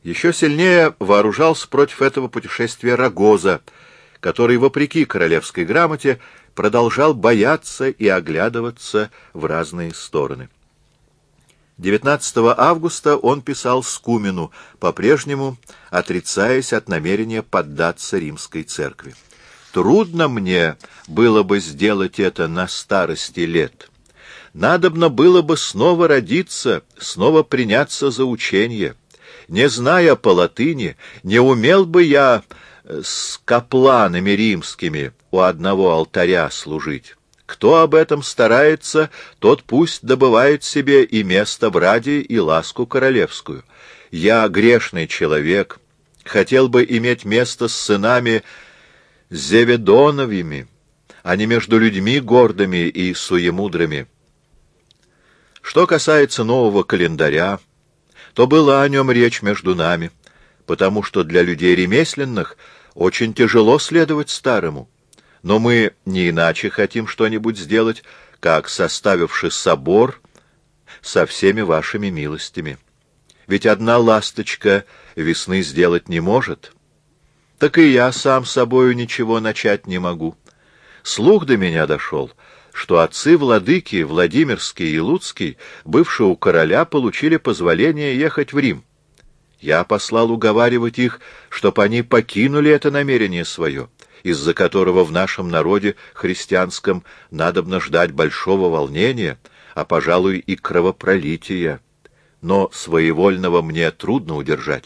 Еще сильнее вооружался против этого путешествия Рагоза, который, вопреки королевской грамоте, продолжал бояться и оглядываться в разные стороны. 19 августа он писал Скумену, по-прежнему отрицаясь от намерения поддаться римской церкви. «Трудно мне было бы сделать это на старости лет. Надобно было бы снова родиться, снова приняться за учение. Не зная по латыни, не умел бы я с капланами римскими у одного алтаря служить. Кто об этом старается, тот пусть добывает себе и место в раде, и ласку королевскую. Я грешный человек, хотел бы иметь место с сынами Зеведоновыми, а не между людьми гордыми и суемудрыми. Что касается нового календаря, то была о нем речь между нами, потому что для людей ремесленных очень тяжело следовать старому. Но мы не иначе хотим что-нибудь сделать, как составивший собор со всеми вашими милостями. Ведь одна ласточка весны сделать не может. Так и я сам собою ничего начать не могу. Слух до меня дошел, что отцы-владыки Владимирский и Луцкий, бывшие у короля, получили позволение ехать в Рим. Я послал уговаривать их, чтоб они покинули это намерение свое, из-за которого в нашем народе христианском надобно ждать большого волнения, а, пожалуй, и кровопролития. Но своевольного мне трудно удержать.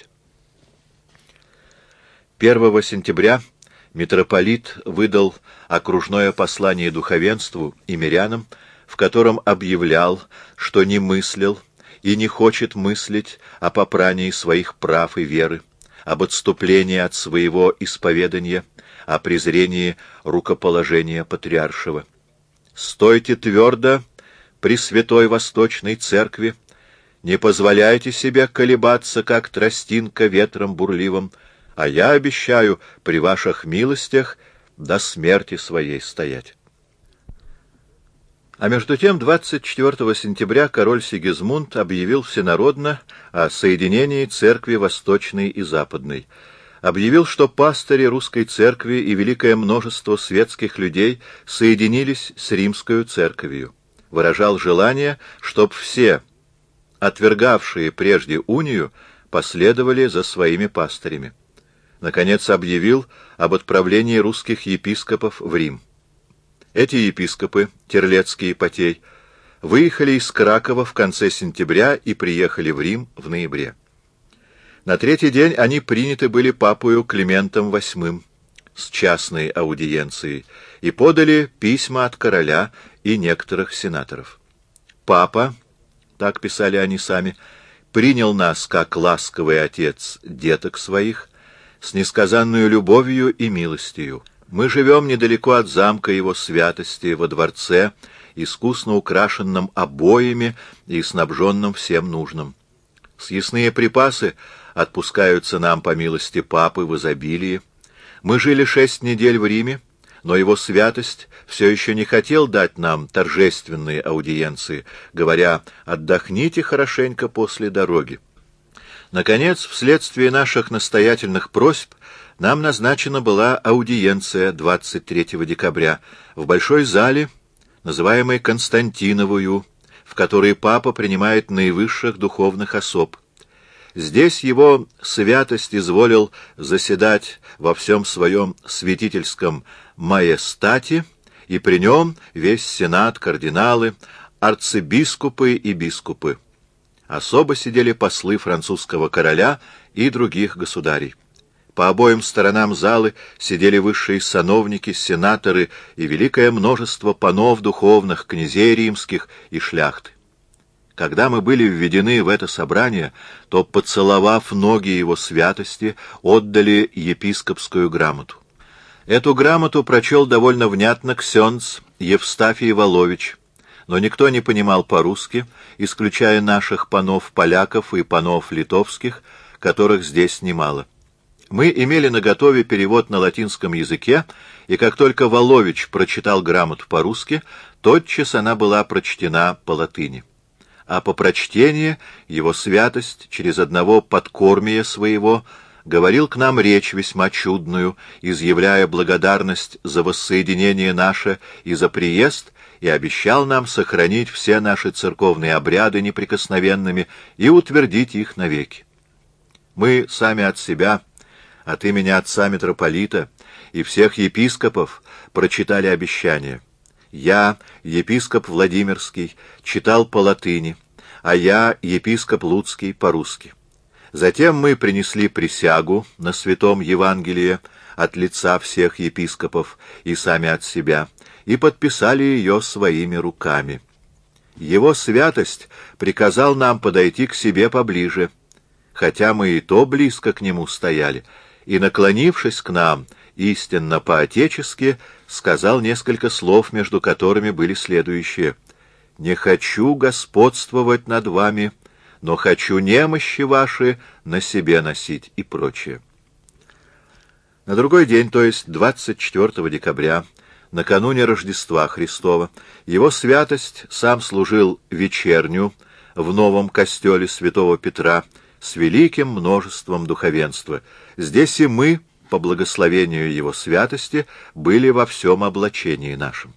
1 сентября митрополит выдал окружное послание духовенству и мирянам, в котором объявлял, что не мыслил и не хочет мыслить о попрании своих прав и веры, об отступлении от своего исповедания, о презрении рукоположения патриаршего. «Стойте твердо при Святой Восточной Церкви, не позволяйте себе колебаться, как тростинка ветром бурливым, а я обещаю при ваших милостях до смерти своей стоять». А между тем 24 сентября король Сигизмунд объявил всенародно о соединении церкви Восточной и Западной. Объявил, что пастыри русской церкви и великое множество светских людей соединились с римской церковью. Выражал желание, чтоб все, отвергавшие прежде унию, последовали за своими пастырями. Наконец объявил об отправлении русских епископов в Рим. Эти епископы, Терлецкий и Потей, выехали из Кракова в конце сентября и приехали в Рим в ноябре. На третий день они приняты были папою Климентом VIII с частной аудиенцией и подали письма от короля и некоторых сенаторов. «Папа», так писали они сами, «принял нас, как ласковый отец деток своих, с несказанную любовью и милостью. Мы живем недалеко от замка его святости, во дворце, искусно украшенном обоями и снабженном всем нужным. Съестные припасы отпускаются нам по милости папы в изобилии. Мы жили 6 недель в Риме, но его святость все еще не хотел дать нам торжественные аудиенции, говоря: «Отдохните хорошенько после дороги». Наконец, вследствие наших настоятельных просьб, нам назначена была аудиенция 23 декабря в большой зале, называемой Константиновую, в которой папа принимает наивысших духовных особ. Здесь его святость изволил заседать во всем своем святительском маестате, и при нем весь сенат, кардиналы, арцибискупы и бискупы. Особо сидели послы французского короля и других государей. По обоим сторонам залы сидели высшие сановники, сенаторы и великое множество панов духовных, князей римских и шляхты. Когда мы были введены в это собрание, то, поцеловав ноги его святости, отдали епископскую грамоту. Эту грамоту прочел довольно внятно ксёндз Евстафий Волович, но никто не понимал по-русски, исключая наших панов-поляков и панов литовских, которых здесь немало. Мы имели наготове перевод на латинском языке, и как только Волович прочитал грамоту по-русски, тотчас она была прочтена по латыни. а по прочтении его святость через одного подкормия своего говорил к нам речь весьма чудную, изъявляя благодарность за воссоединение наше и за приезд, и обещал нам сохранить все наши церковные обряды неприкосновенными и утвердить их навеки. Мы сами от себя, от имени отца митрополита и всех епископов прочитали обещание. Я, епископ Владимирский, читал по латыни, а я, епископ Луцкий, по-русски. Затем мы принесли присягу на святом Евангелии от лица всех епископов и сами от себя, и подписали ее своими руками. Его святость приказал нам подойти к себе поближе, хотя мы и то близко к нему стояли, и, наклонившись к нам, истинно по-отечески, сказал несколько слов, между которыми были следующие: «Не хочу господствовать над вами, но хочу немощи ваши на себе носить» и прочее. На другой день, то есть 24 декабря, накануне Рождества Христова, его святость сам служил вечерню в новом костеле святого Петра с великим множеством духовенства. Здесь и мы, по благословению его святости, были во всем облачении нашем.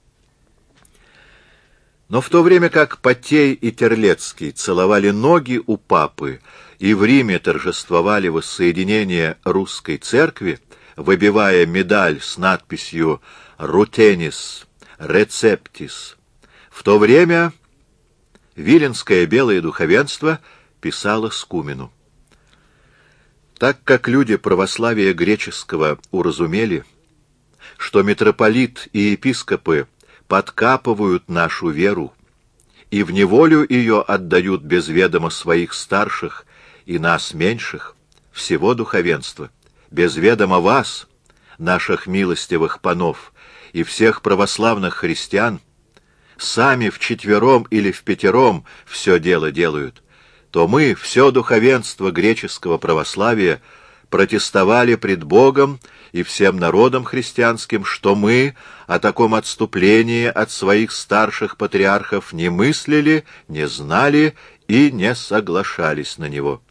Но в то время как Потей и Терлецкий целовали ноги у папы и в Риме торжествовали воссоединение русской церкви, выбивая медаль с надписью «Рутенис рецептис», в то время виленское белое духовенство писало скумену. Так как люди православия греческого уразумели, что митрополит и епископы подкапывают нашу веру и в неволю ее отдают без ведома своих старших и нас меньших, всего духовенства, без ведома вас, наших милостивых панов, и всех православных христиан, сами вчетвером или впятером все дело делают, то мы, все духовенство греческого православия, протестовали пред Богом и всем народом христианским, что мы о таком отступлении от своих старших патриархов не мыслили, не знали и не соглашались на него.